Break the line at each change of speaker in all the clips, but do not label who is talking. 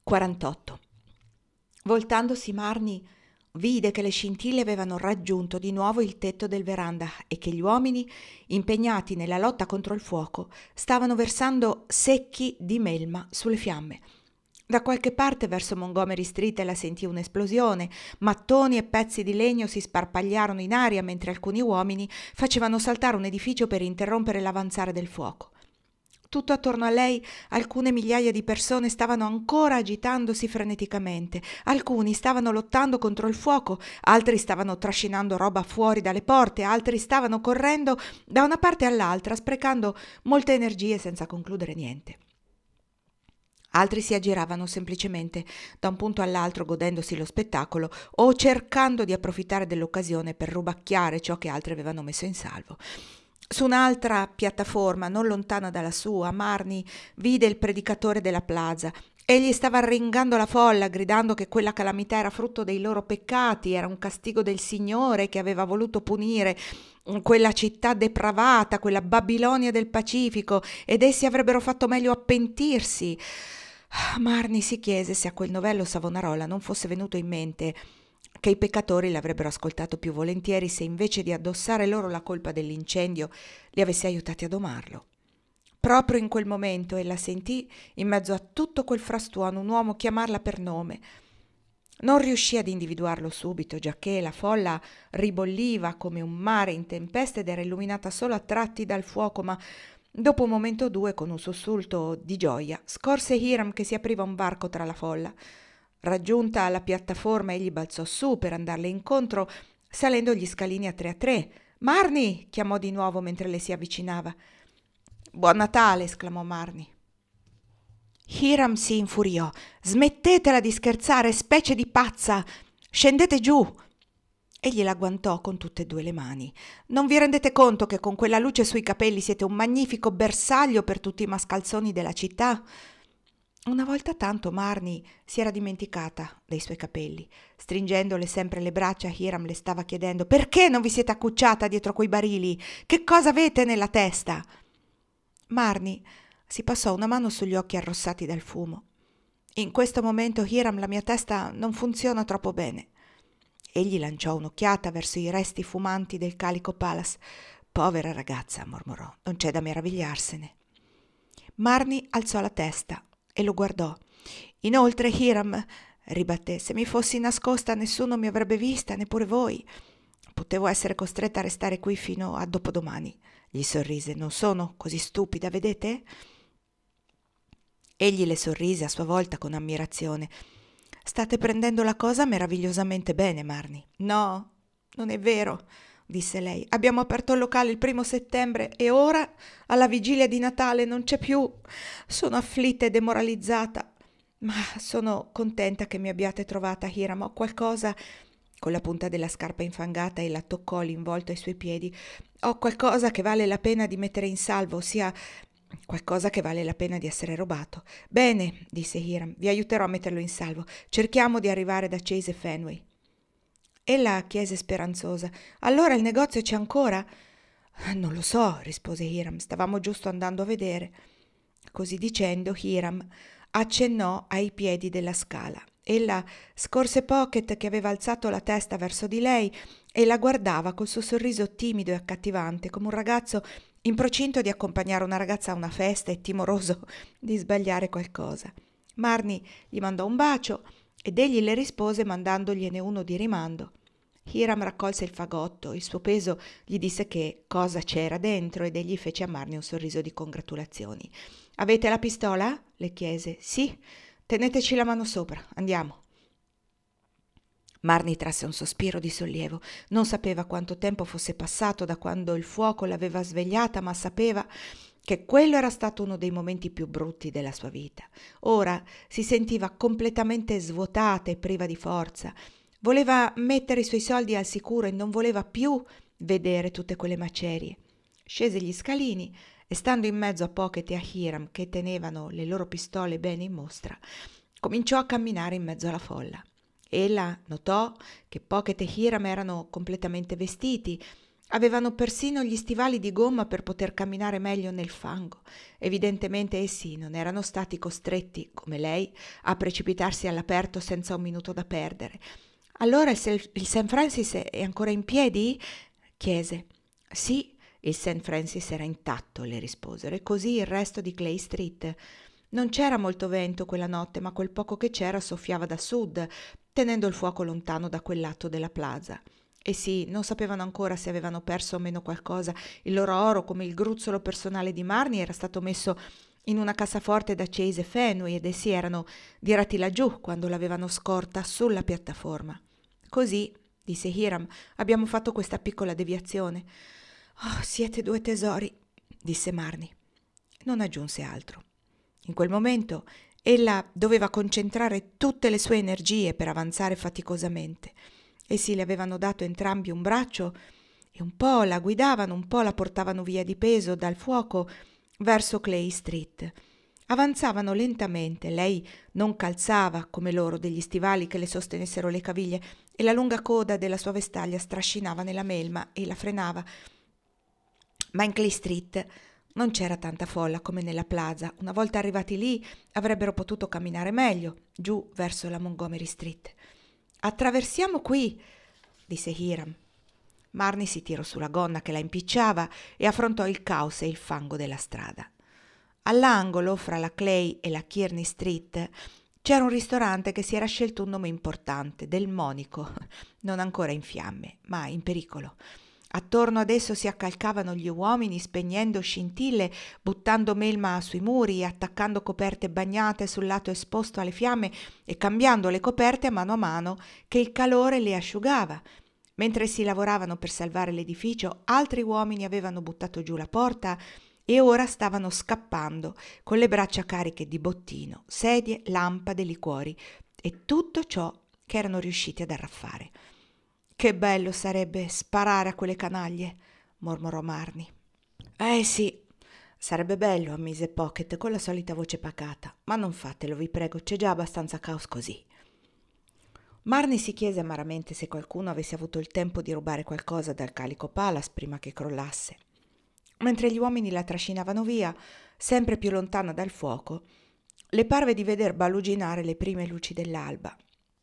48. Voltandosi Marnie vide che le scintille avevano raggiunto di nuovo il tetto del veranda e che gli uomini, impegnati nella lotta contro il fuoco, stavano versando secchi di melma sulle fiamme. Da qualche parte verso Montgomery Street la sentì un'esplosione, mattoni e pezzi di legno si sparpagliarono in aria mentre alcuni uomini facevano saltare un edificio per interrompere l'avanzare del fuoco. Tutto attorno a lei alcune migliaia di persone stavano ancora agitandosi freneticamente, alcuni stavano lottando contro il fuoco, altri stavano trascinando roba fuori dalle porte, altri stavano correndo da una parte all'altra, sprecando molte energie senza concludere niente. Altri si aggiravano semplicemente da un punto all'altro godendosi lo spettacolo o cercando di approfittare dell'occasione per rubacchiare ciò che altri avevano messo in salvo. Su un'altra piattaforma, non lontana dalla sua, Marnie vide il predicatore della plaza. Egli stava arringando la folla, gridando che quella calamità era frutto dei loro peccati, era un castigo del Signore che aveva voluto punire quella città depravata, quella Babilonia del Pacifico, ed essi avrebbero fatto meglio a pentirsi. Marnie si chiese se a quel novello Savonarola non fosse venuto in mente che i peccatori l'avrebbero ascoltato più volentieri se invece di addossare loro la colpa dell'incendio li avesse aiutati a domarlo. Proprio in quel momento ella sentì, in mezzo a tutto quel frastuono, un uomo chiamarla per nome. Non riuscì ad individuarlo subito, giacché la folla ribolliva come un mare in tempesta ed era illuminata solo a tratti dal fuoco, ma dopo un momento o due, con un sussulto di gioia, scorse Hiram che si apriva un varco tra la folla. Raggiunta la piattaforma, egli balzò su per andarle incontro, salendo gli scalini a tre. «Marnie!» chiamò di nuovo mentre le si avvicinava. «Buon Natale!» esclamò Marnie. Hiram si infuriò. «Smettetela di scherzare, specie di pazza! Scendete giù!» Egli la guantò con tutte e due le mani. «Non vi rendete conto che con quella luce sui capelli siete un magnifico bersaglio per tutti i mascalzoni della città?» Una volta tanto Marnie si era dimenticata dei suoi capelli. Stringendole sempre le braccia, Hiram le stava chiedendo: «Perché non vi siete accucciata dietro quei barili? Che cosa avete nella testa?» Marnie si passò una mano sugli occhi arrossati dal fumo. «In questo momento, Hiram, la mia testa non funziona troppo bene». Egli lanciò un'occhiata verso i resti fumanti del Calico Palace. «Povera ragazza», mormorò, «non c'è da meravigliarsene». Marnie alzò la testa e lo guardò. «Inoltre, Hiram», ribatté, «se mi fossi nascosta nessuno mi avrebbe vista, neppure voi. Potevo essere costretta a restare qui fino a dopodomani». Gli sorrise. «Non sono così stupida, vedete?» Egli le sorrise a sua volta con ammirazione. «State prendendo la cosa meravigliosamente bene, Marnie». «No, non è vero», disse lei. «Abbiamo aperto il locale il 1° settembre e ora, alla vigilia di Natale, non c'è più. Sono afflitta e demoralizzata. Ma sono contenta che mi abbiate trovata, Hiram. Ho qualcosa...» Con la punta della scarpa infangata ella toccò l'involto ai suoi piedi. «Ho qualcosa che vale la pena di mettere in salvo, ossia qualcosa che vale la pena di essere rubato». «Bene», disse Hiram, «vi aiuterò a metterlo in salvo. Cerchiamo di arrivare da Chase e Fenway». Ella chiese speranzosa: «Allora il negozio c'è ancora?» «Non lo so», rispose Hiram, «stavamo giusto andando a vedere». Così dicendo Hiram accennò ai piedi della scala. Ella scorse Pocket che aveva alzato la testa verso di lei e la guardava col suo sorriso timido e accattivante, come un ragazzo in procinto di accompagnare una ragazza a una festa e timoroso di sbagliare qualcosa. Marnie gli mandò un bacio ed egli le rispose mandandogliene uno di rimando. Hiram raccolse il fagotto, il suo peso gli disse che cosa c'era dentro ed egli fece a Marnie un sorriso di congratulazioni. «Avete la pistola?» le chiese. «Sì, teneteci la mano sopra, andiamo». Marnie trasse un sospiro di sollievo. Non sapeva quanto tempo fosse passato da quando il fuoco l'aveva svegliata, ma sapeva che quello era stato uno dei momenti più brutti della sua vita. Ora si sentiva completamente svuotata e priva di forza. Voleva mettere i suoi soldi al sicuro e non voleva più vedere tutte quelle macerie. Scese gli scalini e, stando in mezzo a Pocket e a Hiram, che tenevano le loro pistole bene in mostra, cominciò a camminare in mezzo alla folla. Ella notò che Pocket e Hiram erano completamente vestiti Avevano persino gli stivali di gomma per poter camminare meglio nel fango. Evidentemente essi non erano stati costretti, come lei, a precipitarsi all'aperto senza un minuto da perdere. Allora il St. Francis è ancora in piedi? Chiese. Sì, il St. Francis era intatto, le risposero, e così il resto di Clay Street. Non c'era molto vento quella notte, ma quel poco che c'era soffiava da sud, tenendo il fuoco lontano da quel lato della plaza. E sì, non sapevano ancora se avevano perso o meno qualcosa. Il loro oro, come il gruzzolo personale di Marnie, era stato messo in una cassaforte da Chase e Fenway ed essi erano diretti laggiù quando l'avevano scorta sulla piattaforma. Così, disse Hiram, abbiamo fatto questa piccola deviazione. Oh, siete due tesori, disse Marnie. Non aggiunse altro. In quel momento ella doveva concentrare tutte le sue energie per avanzare faticosamente. Essi le avevano dato entrambi un braccio e un po' la guidavano, un po' la portavano via di peso dal fuoco verso Clay Street. Avanzavano lentamente, lei non calzava come loro degli stivali che le sostenessero le caviglie e la lunga coda della sua vestaglia strascinava nella melma e la frenava. Ma in Clay Street non c'era tanta folla come nella plaza. Una volta arrivati lì avrebbero potuto camminare meglio, giù verso la Montgomery Street. «Attraversiamo qui», disse Hiram. Marnie si tirò sulla gonna che la impicciava e affrontò il caos e il fango della strada. All'angolo, fra la Clay e la Kearney Street, c'era un ristorante che si era scelto un nome importante, del Monico, non ancora in fiamme, ma in pericolo. Attorno ad esso si accalcavano gli uomini spegnendo scintille, buttando melma sui muri, attaccando coperte bagnate sul lato esposto alle fiamme e cambiando le coperte a mano che il calore le asciugava. Mentre si lavoravano per salvare l'edificio, altri uomini avevano buttato giù la porta e ora stavano scappando con le braccia cariche di bottino, sedie, lampade, liquori e tutto ciò che erano riusciti ad arraffare. «Che bello sarebbe sparare a quelle canaglie», mormorò Marnie. Sì, sarebbe bello», ammise Pocket con la solita voce pacata, «ma non fatelo, vi prego, c'è già abbastanza caos così». Marnie si chiese amaramente se qualcuno avesse avuto il tempo di rubare qualcosa dal Calico Palace prima che crollasse. Mentre gli uomini la trascinavano via, sempre più lontana dal fuoco, le parve di veder baluginare le prime luci dell'alba.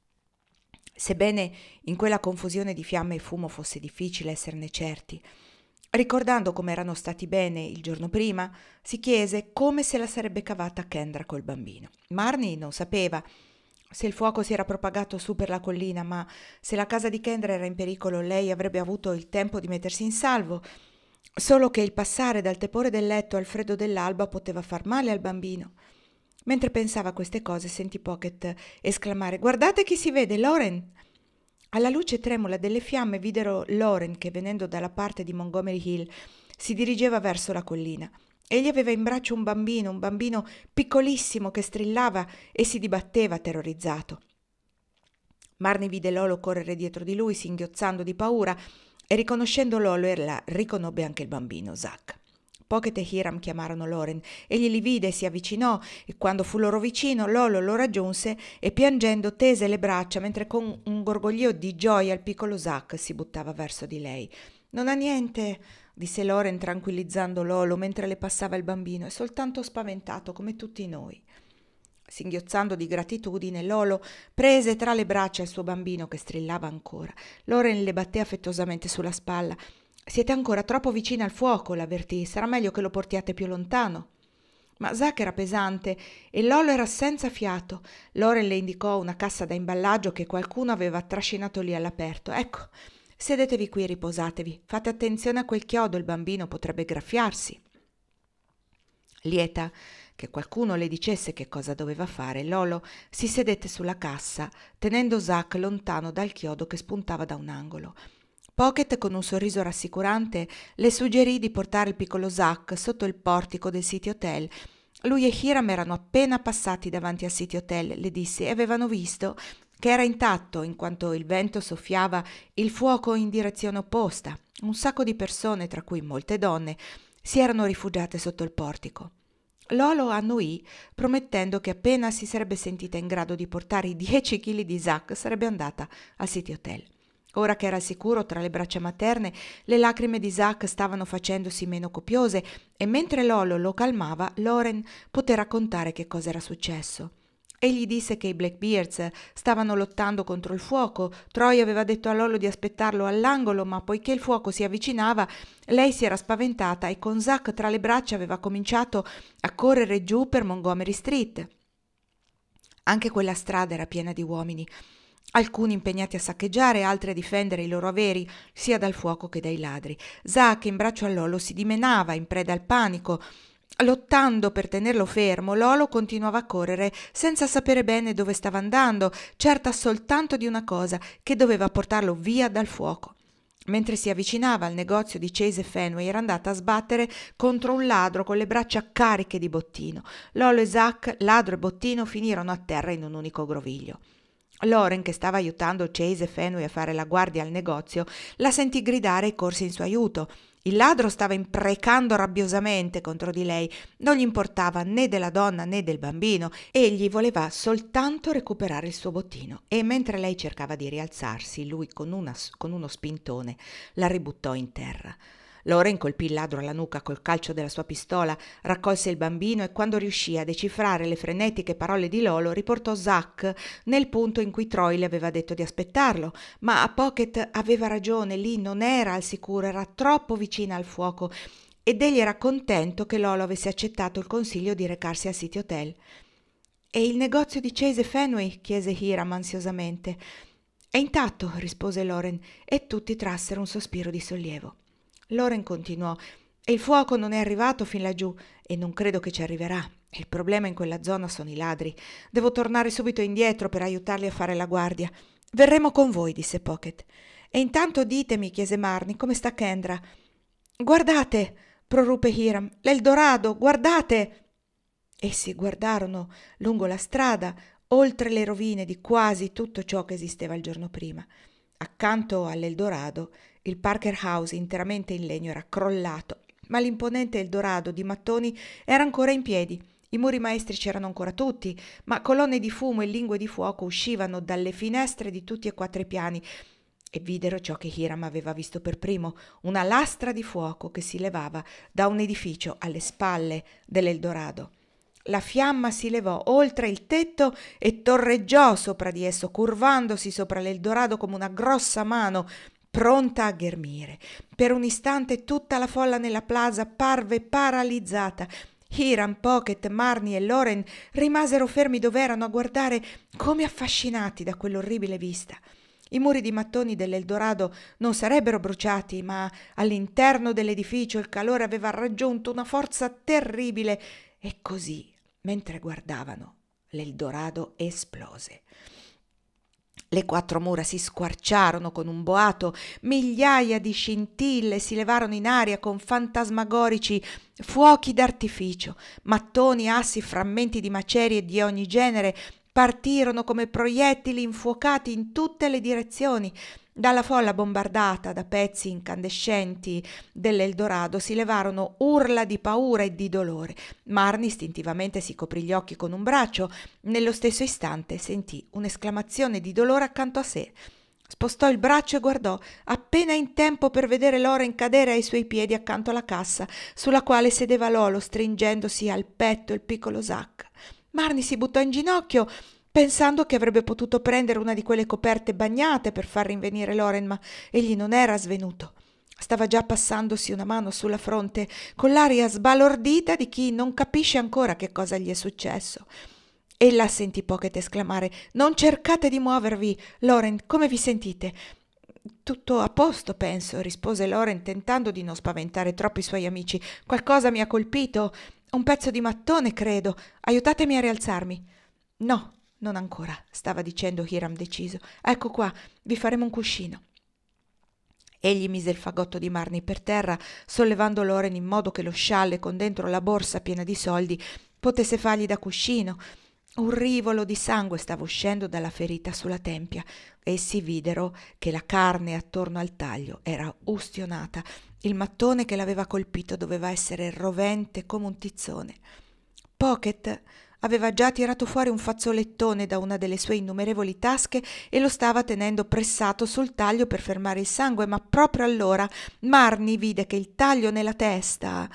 Sebbene in quella confusione di fiamme e fumo fosse difficile esserne certi, ricordando come erano stati bene il giorno prima, si chiese come se la sarebbe cavata Kendra col bambino. Marnie non sapeva se il fuoco si era propagato su per la collina, ma se la casa di Kendra era in pericolo lei avrebbe avuto il tempo di mettersi in salvo, solo che il passare dal tepore del letto al freddo dell'alba poteva far male al bambino. Mentre pensava a queste cose sentì Pocket esclamare «Guardate chi si vede, Lauren!» Alla luce tremula delle fiamme videro Lauren che, venendo dalla parte di Montgomery Hill, si dirigeva verso la collina. Egli aveva in braccio un bambino piccolissimo che strillava e si dibatteva terrorizzato. Marnie vide Lolo correre dietro di lui, singhiozzando di paura, e riconoscendo Lolo ella riconobbe anche il bambino, Zach. Pocket e Hiram chiamarono Lauren. Egli li vide e si avvicinò e quando fu loro vicino Lolo lo raggiunse e piangendo tese le braccia mentre con un gorgoglio di gioia il piccolo Zach si buttava verso di lei. «Non ha niente», disse Lauren tranquillizzando Lolo mentre le passava il bambino, «è soltanto spaventato come tutti noi». Singhiozzando di gratitudine, Lolo prese tra le braccia il suo bambino che strillava ancora. Lauren le batté affettuosamente sulla spalla. «Siete ancora troppo vicini al fuoco», l'avvertì. «Sarà meglio che lo portiate più lontano». Ma Zach era pesante e Lolo era senza fiato. Lauren le indicò una cassa da imballaggio che qualcuno aveva trascinato lì all'aperto. «Ecco, sedetevi qui e riposatevi. Fate attenzione a quel chiodo, il bambino potrebbe graffiarsi». Lieta che qualcuno le dicesse che cosa doveva fare, Lolo si sedette sulla cassa, tenendo Zach lontano dal chiodo che spuntava da un angolo. Pocket, con un sorriso rassicurante, le suggerì di portare il piccolo Zach sotto il portico del City Hotel. Lui e Hiram erano appena passati davanti al City Hotel, le disse, e avevano visto che era intatto in quanto il vento soffiava il fuoco in direzione opposta. Un sacco di persone, tra cui molte donne, si erano rifugiate sotto il portico. Lolo annuì, promettendo che appena si sarebbe sentita in grado di portare i 10 chili di Zach sarebbe andata al City Hotel. Ora che era al sicuro tra le braccia materne, le lacrime di Zack stavano facendosi meno copiose e mentre Lolo lo calmava, Lauren poté raccontare che cosa era successo. Egli disse che i Blackbeards stavano lottando contro il fuoco. Troy aveva detto a Lolo di aspettarlo all'angolo, ma poiché il fuoco si avvicinava, lei si era spaventata e con Zack tra le braccia aveva cominciato a correre giù per Montgomery Street. Anche quella strada era piena di uomini, alcuni impegnati a saccheggiare, altri a difendere i loro averi sia dal fuoco che dai ladri. Zack, in braccio a Lolo, si dimenava in preda al panico. Lottando per tenerlo fermo, Lolo continuava a correre senza sapere bene dove stava andando, certa soltanto di una cosa, che doveva portarlo via dal fuoco. Mentre si avvicinava al negozio di Chase e Fenway era andata a sbattere contro un ladro con le braccia cariche di bottino. Lolo e Zack, ladro e bottino, finirono a terra in un unico groviglio. Lauren, che stava aiutando Chase e Fenway a fare la guardia al negozio, la sentì gridare e corse in suo aiuto. Il ladro stava imprecando rabbiosamente contro di lei, non gli importava né della donna né del bambino, egli voleva soltanto recuperare il suo bottino e mentre lei cercava di rialzarsi, lui con uno spintone la ributtò in terra. Lauren colpì il ladro alla nuca col calcio della sua pistola, raccolse il bambino e quando riuscì a decifrare le frenetiche parole di Lolo riportò Zack nel punto in cui Troy le aveva detto di aspettarlo, ma Pocket aveva ragione, lì non era al sicuro, era troppo vicina al fuoco ed egli era contento che Lolo avesse accettato il consiglio di recarsi al City Hotel. «E il negozio di Chase e Fenway?» chiese Hiram ansiosamente. «È intatto», rispose Lauren e tutti trassero un sospiro di sollievo. Lauren continuò: «E il fuoco non è arrivato fin laggiù e non credo che ci arriverà. Il problema in quella zona sono i ladri. Devo tornare subito indietro per aiutarli a fare la guardia». «Verremo con voi», disse Pocket. «E intanto ditemi», chiese Marnie, «come sta Kendra?» «Guardate», proruppe Hiram, «l'Eldorado, guardate!» Essi guardarono lungo la strada, oltre le rovine di quasi tutto ciò che esisteva il giorno prima. Accanto all'Eldorado il Parker House interamente in legno era crollato, ma l'imponente Eldorado di mattoni era ancora in piedi. I muri maestri c'erano ancora tutti, ma colonne di fumo e lingue di fuoco uscivano dalle finestre di tutti e quattro i piani e videro ciò che Hiram aveva visto per primo, una lastra di fuoco che si levava da un edificio alle spalle dell'Eldorado. La fiamma si levò oltre il tetto e torreggiò sopra di esso, curvandosi sopra l'Eldorado come una grossa mano pronta a ghermire. Per un istante tutta la folla nella plaza parve paralizzata. Hiram, Pocket, Marnie e Lauren rimasero fermi dove erano a guardare come affascinati da quell'orribile vista. I muri di mattoni dell'Eldorado non sarebbero bruciati, ma all'interno dell'edificio il calore aveva raggiunto una forza terribile e così, mentre guardavano, l'Eldorado esplose. Le quattro mura si squarciarono con un boato, migliaia di scintille si levarono in aria con fantasmagorici fuochi d'artificio, mattoni, assi, frammenti di macerie di ogni genere partirono come proiettili infuocati in tutte le direzioni. Dalla folla bombardata da pezzi incandescenti dell'Eldorado si levarono urla di paura e di dolore. Marnie istintivamente si coprì gli occhi con un braccio. Nello stesso istante sentì un'esclamazione di dolore accanto a sé. Spostò il braccio e guardò, appena in tempo per vedere Lauren cadere ai suoi piedi accanto alla cassa, sulla quale sedeva Lolo stringendosi al petto il piccolo Zack. Marnie si buttò in ginocchio, pensando che avrebbe potuto prendere una di quelle coperte bagnate per far rinvenire Lauren, ma egli non era svenuto. Stava già passandosi una mano sulla fronte, con l'aria sbalordita di chi non capisce ancora che cosa gli è successo. Ella sentì Pocket esclamare: «Non cercate di muovervi! Lauren, come vi sentite?» «Tutto a posto, penso», rispose Lauren, tentando di non spaventare troppo i suoi amici. «Qualcosa mi ha colpito. Un pezzo di mattone, credo. Aiutatemi a rialzarmi». «No, non ancora», stava dicendo Hiram deciso. «Ecco qua, vi faremo un cuscino». Egli mise il fagotto di Marnie per terra, sollevando Lauren in modo che lo scialle con dentro la borsa piena di soldi potesse fargli da cuscino. Un rivolo di sangue stava uscendo dalla ferita sulla tempia. Essi videro che la carne attorno al taglio era ustionata. Il mattone che l'aveva colpito doveva essere rovente come un tizzone. Pocket aveva già tirato fuori un fazzolettone da una delle sue innumerevoli tasche e lo stava tenendo pressato sul taglio per fermare il sangue, ma proprio allora Marnie vide che il taglio nella testa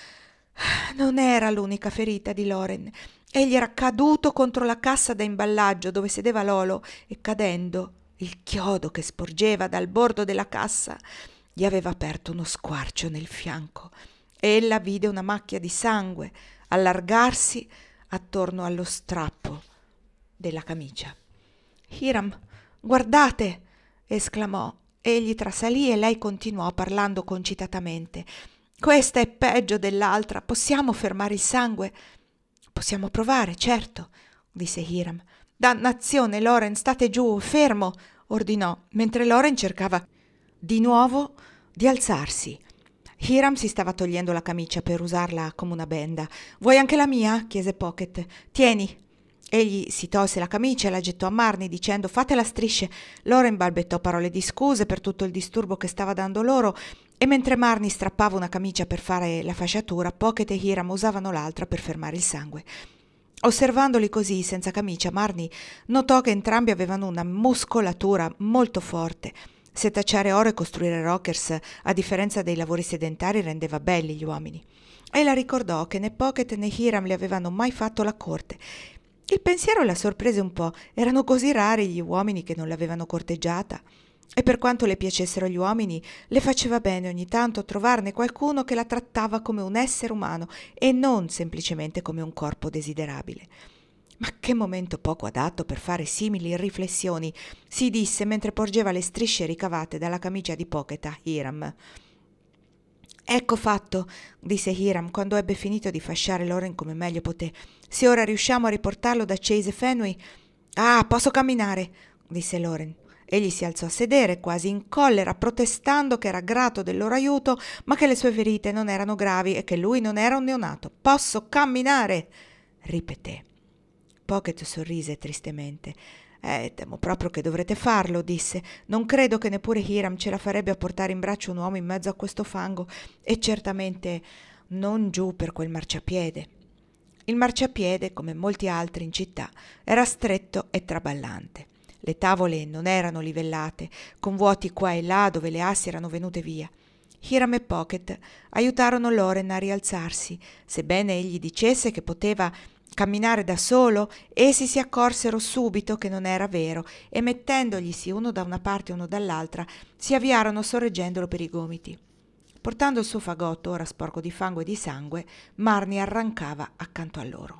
non era l'unica ferita di Loren. Egli era caduto contro la cassa da imballaggio dove sedeva Lolo e cadendo, il chiodo che sporgeva dal bordo della cassa gli aveva aperto uno squarcio nel fianco. Ella vide una macchia di sangue allargarsi attorno allo strappo della camicia. «Hiram, guardate!» esclamò. Egli trasalì e lei continuò parlando concitatamente. «Questa è peggio dell'altra. Possiamo fermare il sangue?» «Possiamo provare, certo», disse Hiram. «Dannazione, Loren, state giù, fermo!» ordinò, mentre Loren cercava di nuovo di alzarsi. Hiram si stava togliendo la camicia per usarla come una benda. «Vuoi anche la mia?» chiese Pocket. «Tieni!» Egli si tolse la camicia e la gettò a Marnie dicendo «Fatela a strisce». Loren balbettò parole di scuse per tutto il disturbo che stava dando loro e mentre Marnie strappava una camicia per fare la fasciatura, Pocket e Hiram usavano l'altra per fermare il sangue. Osservandoli così, senza camicia, Marnie notò che entrambi avevano una muscolatura molto forte. Setacciare oro e costruire rockers, a differenza dei lavori sedentari, rendeva belli gli uomini. Ella ricordò che né Pocket né Hiram le avevano mai fatto la corte. Il pensiero la sorprese un po', erano così rari gli uomini che non l'avevano corteggiata. E per quanto le piacessero gli uomini, le faceva bene ogni tanto trovarne qualcuno che la trattava come un essere umano e non semplicemente come un corpo desiderabile. «Ma che momento poco adatto per fare simili riflessioni», si disse mentre porgeva le strisce ricavate dalla camicia di Pocket a Hiram. «Ecco fatto», disse Hiram quando ebbe finito di fasciare Loren come meglio poté. «Se ora riusciamo a riportarlo da Chase e Fenway...» «Ah, posso camminare», disse Loren. Egli si alzò a sedere, quasi in collera, protestando che era grato del loro aiuto, ma che le sue ferite non erano gravi e che lui non era un neonato. «Posso camminare», ripeté. Pocket sorrise tristemente. Temo proprio che dovrete farlo», disse. «Non credo che neppure Hiram ce la farebbe a portare in braccio un uomo in mezzo a questo fango e certamente non giù per quel marciapiede». Il marciapiede, come molti altri in città, era stretto e traballante. Le tavole non erano livellate, con vuoti qua e là dove le assi erano venute via. Hiram e Pocket aiutarono Loren a rialzarsi. Sebbene egli dicesse che poteva camminare da solo, essi si accorsero subito che non era vero e mettendoglisi uno da una parte e uno dall'altra, si avviarono sorreggendolo per i gomiti. Portando il suo fagotto, ora sporco di fango e di sangue, Marnie arrancava accanto a loro.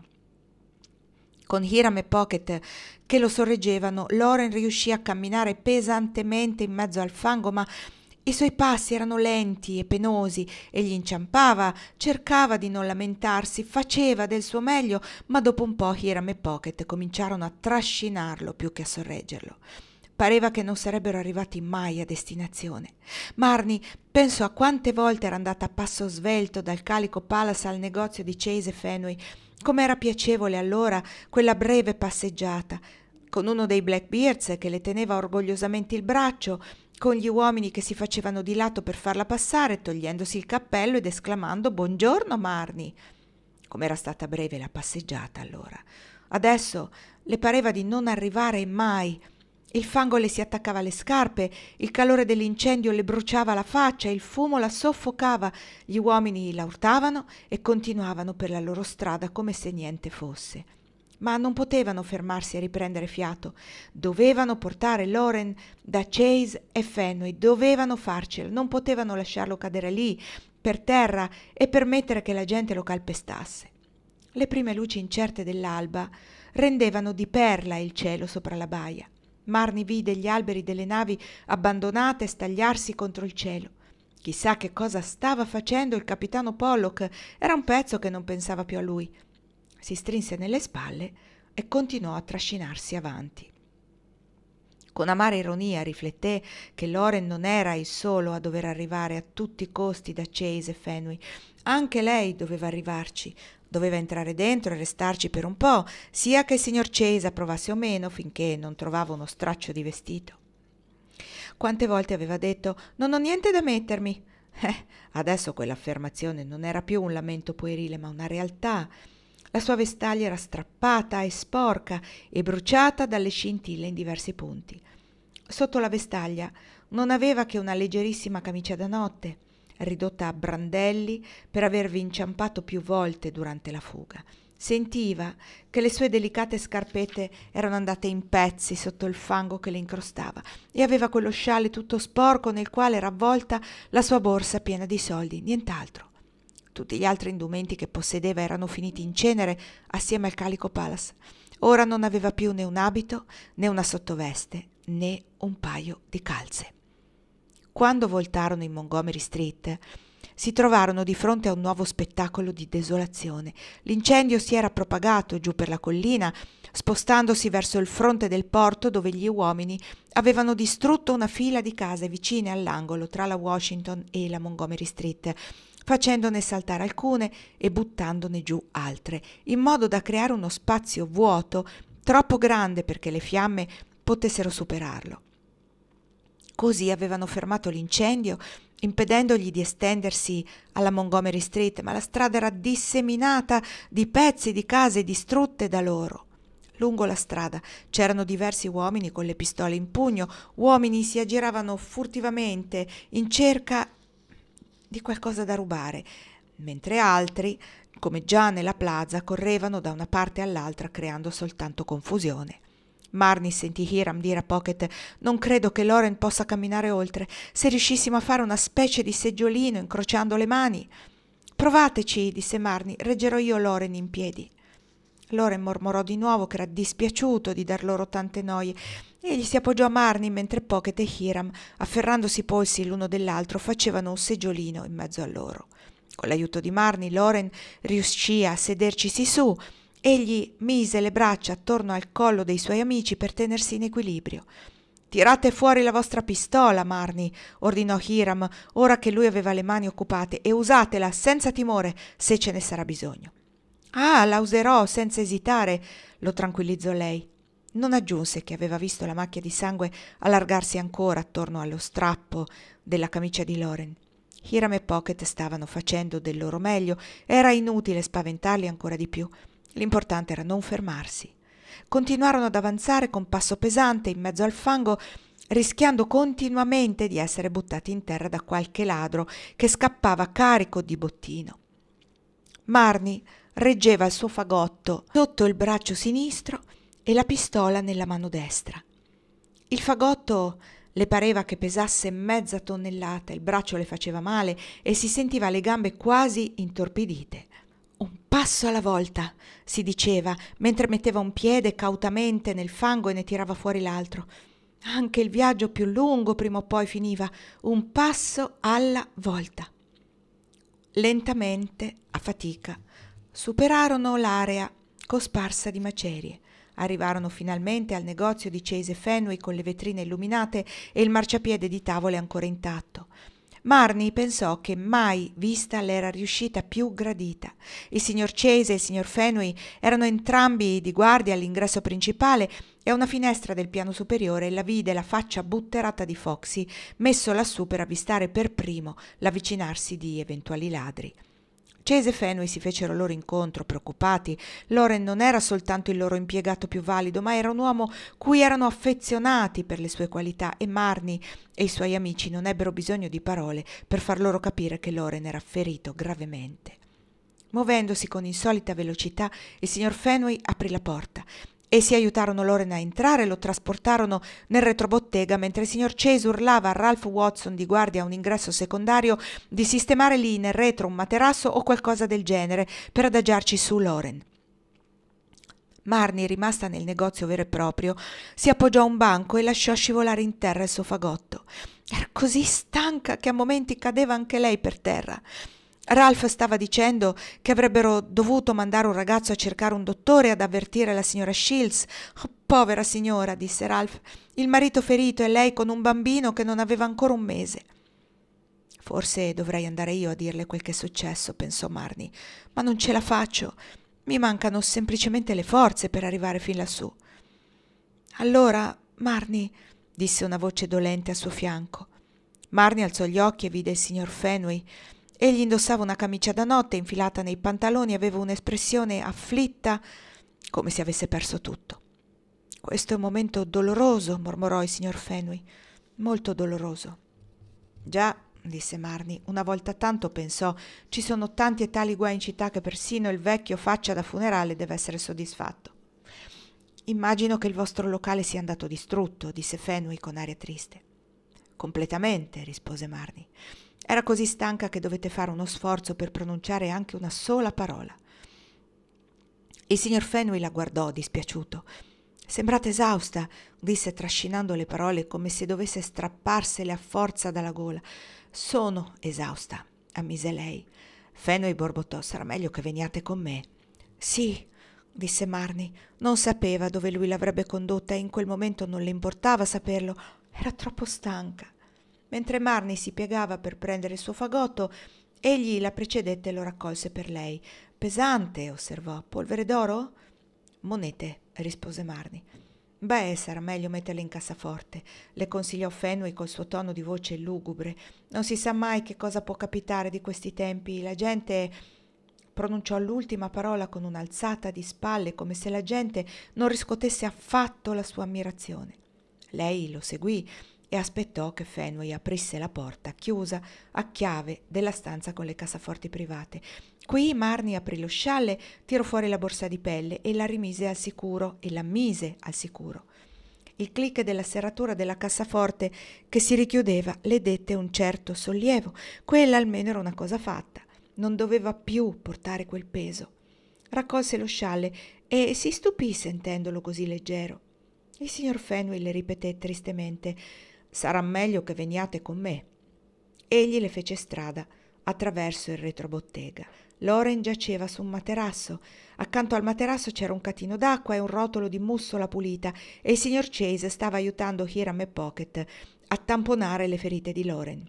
Con Hiram e Pocket che lo sorreggevano, Loren riuscì a camminare pesantemente in mezzo al fango, ma i suoi passi erano lenti e penosi, egli inciampava, cercava di non lamentarsi, faceva del suo meglio, ma dopo un po' Hiram e Pocket cominciarono a trascinarlo più che a sorreggerlo. Pareva che non sarebbero arrivati mai a destinazione. Marnie pensò a quante volte era andata a passo svelto dal Calico Palace al negozio di Chase e Fenway, com'era piacevole allora quella breve passeggiata, con uno dei Blackbeards che le teneva orgogliosamente il braccio, con gli uomini che si facevano di lato per farla passare, togliendosi il cappello ed esclamando «Buongiorno, Marnie!». Com'era stata breve la passeggiata allora. Adesso le pareva di non arrivare mai. Il fango le si attaccava alle scarpe, il calore dell'incendio le bruciava la faccia, il fumo la soffocava, gli uomini la urtavano e continuavano per la loro strada come se niente fosse. Ma non potevano fermarsi a riprendere fiato, dovevano portare Loren da Chase e Fenway, dovevano farcela, non potevano lasciarlo cadere lì, per terra, e permettere che la gente lo calpestasse. Le prime luci incerte dell'alba rendevano di perla il cielo sopra la baia. Marnie vide gli alberi delle navi abbandonate stagliarsi contro il cielo. Chissà che cosa stava facendo il capitano Pollock, era un pezzo che non pensava più a lui. Si strinse nelle spalle e continuò a trascinarsi avanti. Con amara ironia rifletté che Loren non era il solo a dover arrivare a tutti i costi da Chase e Fenway. Anche lei doveva arrivarci, doveva entrare dentro e restarci per un po', sia che il signor Chase approvasse o meno, finché non trovava uno straccio di vestito. Quante volte aveva detto «Non ho niente da mettermi». Adesso quell'affermazione non era più un lamento puerile, ma una realtà. La sua vestaglia era strappata e sporca e bruciata dalle scintille in diversi punti. Sotto la vestaglia non aveva che una leggerissima camicia da notte, ridotta a brandelli per avervi inciampato più volte durante la fuga. Sentiva che le sue delicate scarpette erano andate in pezzi sotto il fango che le incrostava e aveva quello scialle tutto sporco nel quale era avvolta la sua borsa piena di soldi, nient'altro. Tutti gli altri indumenti che possedeva erano finiti in cenere assieme al Calico Palace. Ora non aveva più né un abito, né una sottoveste, né un paio di calze. Quando voltarono in Montgomery Street, si trovarono di fronte a un nuovo spettacolo di desolazione. L'incendio si era propagato giù per la collina, spostandosi verso il fronte del porto dove gli uomini avevano distrutto una fila di case vicine all'angolo tra la Washington e la Montgomery Street, facendone saltare alcune e buttandone giù altre, in modo da creare uno spazio vuoto troppo grande perché le fiamme potessero superarlo. Così avevano fermato l'incendio, impedendogli di estendersi alla Montgomery Street, ma la strada era disseminata di pezzi di case distrutte da loro. Lungo la strada c'erano diversi uomini con le pistole in pugno. Uomini si aggiravano furtivamente in cerca di qualcosa da rubare, mentre altri, come già nella plaza, correvano da una parte all'altra creando soltanto confusione. Marnie sentì Hiram dire a Pocket: «Non credo che Loren possa camminare oltre. Se riuscissimo a fare una specie di seggiolino incrociando le mani». «Provateci», disse Marnie, «reggerò io Loren in piedi». Loren mormorò di nuovo che era dispiaciuto di dar loro tante noie. Egli si appoggiò a Marnie mentre Pocket e Hiram, afferrandosi i polsi l'uno dell'altro, facevano un seggiolino in mezzo a loro. Con l'aiuto di Marnie, Loren riuscì a sedercisi su. Egli mise le braccia attorno al collo dei suoi amici per tenersi in equilibrio. «Tirate fuori la vostra pistola, Marnie», ordinò Hiram, ora che lui aveva le mani occupate, «e usatela senza timore se ce ne sarà bisogno». «Ah, la userò senza esitare», lo tranquillizzò lei. Non aggiunse che aveva visto la macchia di sangue allargarsi ancora attorno allo strappo della camicia di Loren. Hiram e Pocket stavano facendo del loro meglio, era inutile spaventarli ancora di più. L'importante era non fermarsi. Continuarono ad avanzare con passo pesante in mezzo al fango, rischiando continuamente di essere buttati in terra da qualche ladro che scappava carico di bottino. Marnie reggeva il suo fagotto sotto il braccio sinistro e la pistola nella mano destra. Il fagotto le pareva che pesasse mezza tonnellata, il braccio le faceva male e si sentiva le gambe quasi intorpidite. «Un passo alla volta», si diceva, mentre metteva un piede cautamente nel fango e ne tirava fuori l'altro. Anche il viaggio più lungo prima o poi finiva, un passo alla volta. Lentamente, a fatica, superarono l'area cosparsa di macerie. Arrivarono finalmente al negozio di Chase Fenway con le vetrine illuminate e il marciapiede di tavole ancora intatto. Marnie pensò che mai vista le era riuscita più gradita. Il signor Chase e il signor Fenway erano entrambi di guardia all'ingresso principale e a una finestra del piano superiore la vide la faccia butterata di Foxy, messo lassù per avvistare per primo l'avvicinarsi di eventuali ladri. Chase e Fenway si fecero loro incontro, preoccupati. Loren non era soltanto il loro impiegato più valido, ma era un uomo cui erano affezionati per le sue qualità, e Marnie e i suoi amici non ebbero bisogno di parole per far loro capire che Loren era ferito gravemente. Muovendosi con insolita velocità, il signor Fenway aprì la porta. Essi aiutarono Loren a entrare e lo trasportarono nel retrobottega, mentre il signor Chase urlava a Ralph Watson, di guardia a un ingresso secondario, di sistemare lì nel retro un materasso o qualcosa del genere per adagiarci su Loren. Marnie, rimasta nel negozio vero e proprio, si appoggiò a un banco e lasciò scivolare in terra il suo fagotto. Era così stanca che a momenti cadeva anche lei per terra. Ralph stava dicendo che avrebbero dovuto mandare un ragazzo a cercare un dottore ad avvertire la signora Shields. «Oh, povera signora», disse Ralph, «il marito ferito e lei con un bambino che non aveva ancora un mese». «Forse dovrei andare io a dirle quel che è successo», pensò Marnie, «ma non ce la faccio. Mi mancano semplicemente le forze per arrivare fin lassù». «Allora, Marnie», disse una voce dolente a suo fianco. Marnie alzò gli occhi e vide il signor Fenway. Egli indossava una camicia da notte infilata nei pantaloni e aveva un'espressione afflitta, come se avesse perso tutto. «Questo è un momento doloroso», mormorò il signor Fenwick, «molto doloroso». «Già», disse Marnie, «una volta tanto pensò, ci sono tanti e tali guai in città che persino il vecchio faccia da funerale deve essere soddisfatto». «Immagino che il vostro locale sia andato distrutto», disse Fenwick con aria triste. «Completamente», rispose Marnie. «Era così stanca che dovette fare uno sforzo per pronunciare anche una sola parola». Il signor Fenwick la guardò dispiaciuto. «Sembrate esausta», disse trascinando le parole come se dovesse strapparsele a forza dalla gola. «Sono esausta», ammise lei. Fenwick borbottò: «Sarà meglio che veniate con me». «Sì», disse Marnie. Non sapeva dove lui l'avrebbe condotta e in quel momento non le importava saperlo. Era troppo stanca. Mentre Marnie si piegava per prendere il suo fagotto, egli la precedette e lo raccolse per lei. «Pesante», osservò. «Polvere d'oro?» «Monete», rispose Marnie. «Beh, sarà meglio metterle in cassaforte», le consigliò Fenwick col suo tono di voce lugubre. «Non si sa mai che cosa può capitare di questi tempi. La gente...» Pronunciò l'ultima parola con un'alzata di spalle, come se la gente non riscuotesse affatto la sua ammirazione. Lei lo seguì e aspettò che Fenwick aprisse la porta, chiusa a chiave, della stanza con le cassaforti private. Qui Marnie aprì lo scialle, tirò fuori la borsa di pelle e la rimise al sicuro e la mise al sicuro. Il clic della serratura della cassaforte che si richiudeva le dette un certo sollievo. Quella almeno era una cosa fatta. Non doveva più portare quel peso. Raccolse lo scialle e si stupì sentendolo così leggero. Il signor Fenwick le ripeté tristemente: «Sarà meglio che veniate con me». Egli le fece strada attraverso il retrobottega. Loren giaceva su un materasso. Accanto al materasso c'era un catino d'acqua e un rotolo di mussola pulita e il signor Chase stava aiutando Hiram e Pocket a tamponare le ferite di Loren.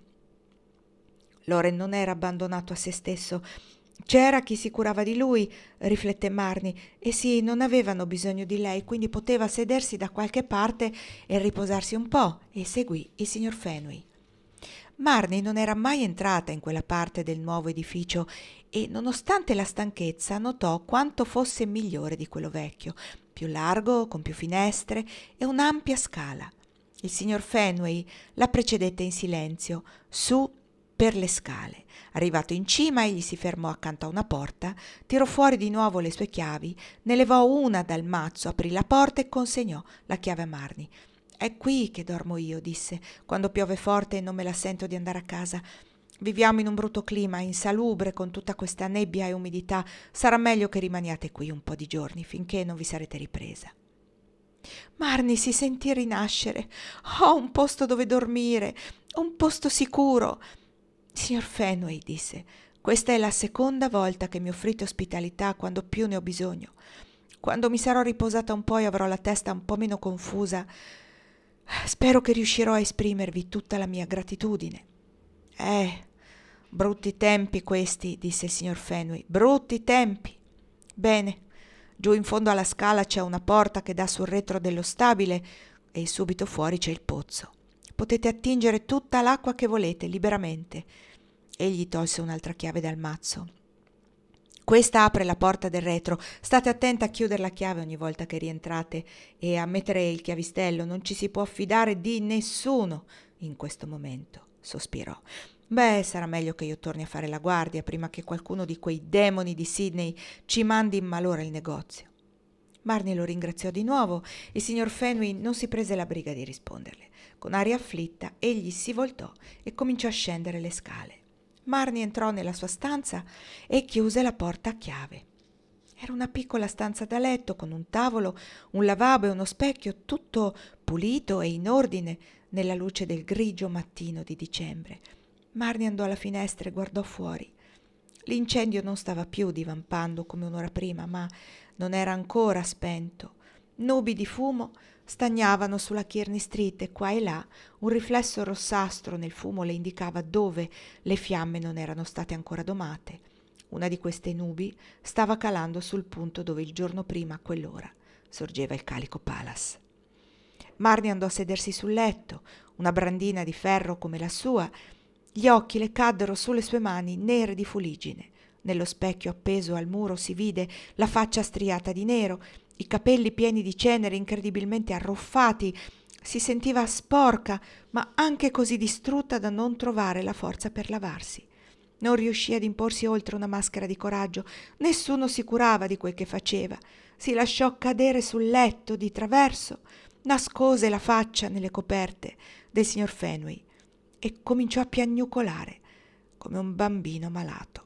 Loren non era abbandonato a se stesso. C'era chi si curava di lui, rifletté Marnie, e sì, non avevano bisogno di lei, quindi poteva sedersi da qualche parte e riposarsi un po', e seguì il signor Fenwick. Marnie non era mai entrata in quella parte del nuovo edificio e, nonostante la stanchezza, notò quanto fosse migliore di quello vecchio, più largo, con più finestre e un'ampia scala. Il signor Fenwick la precedette in silenzio, su per le scale. Arrivato in cima, egli si fermò accanto a una porta, tirò fuori di nuovo le sue chiavi, ne levò una dal mazzo, aprì la porta e consegnò la chiave a Marnie. «È qui che dormo io», disse, «quando piove forte e non me la sento di andare a casa. Viviamo in un brutto clima, insalubre, con tutta questa nebbia e umidità. Sarà meglio che rimaniate qui un po' di giorni, finché non vi sarete ripresa». Marnie si sentì rinascere. «Ho un posto dove dormire, un posto sicuro». «Signor Fenwick», disse, «questa è la seconda volta che mi offrite ospitalità quando più ne ho bisogno. Quando mi sarò riposata un po' e avrò la testa un po' meno confusa, spero che riuscirò a esprimervi tutta la mia gratitudine». Brutti tempi questi», disse il signor Fenwick, «brutti tempi. Bene, giù in fondo alla scala c'è una porta che dà sul retro dello stabile e subito fuori c'è il pozzo. Potete attingere tutta l'acqua che volete liberamente». Egli tolse un'altra chiave dal mazzo. «Questa apre la porta del retro. State attenta a chiudere la chiave ogni volta che rientrate e a mettere il chiavistello. Non ci si può fidare di nessuno in questo momento», sospirò. «Beh, sarà meglio che io torni a fare la guardia prima che qualcuno di quei demoni di Sydney ci mandi in malora il negozio». Marnie lo ringraziò di nuovo. Il signor Fenwick non si prese la briga di risponderle. Con aria afflitta egli si voltò e cominciò a scendere le scale. Marnie entrò nella sua stanza e chiuse la porta a chiave. Era una piccola stanza da letto con un tavolo, un lavabo e uno specchio, tutto pulito e in ordine nella luce del grigio mattino di dicembre. Marnie andò alla finestra e guardò fuori. L'incendio non stava più divampando come un'ora prima, ma non era ancora spento. Nubi di fumo stagnavano sulla Kearney Street e qua e là un riflesso rossastro nel fumo le indicava dove le fiamme non erano state ancora domate. Una di queste nubi stava calando sul punto dove il giorno prima a quell'ora sorgeva il Calico Palace. Marnie andò a sedersi sul letto, una brandina di ferro come la sua, Gli occhi le caddero sulle sue mani nere di fuliggine. Nello specchio appeso al muro si vide la faccia striata di nero, i capelli pieni di cenere incredibilmente arruffati. Si sentiva sporca, ma anche così distrutta da non trovare la forza per lavarsi. Non riuscì ad imporsi oltre una maschera di coraggio. Nessuno si curava di quel che faceva. Si lasciò cadere sul letto di traverso, nascose la faccia nelle coperte del signor Fenway e cominciò a piagnucolare come un bambino malato.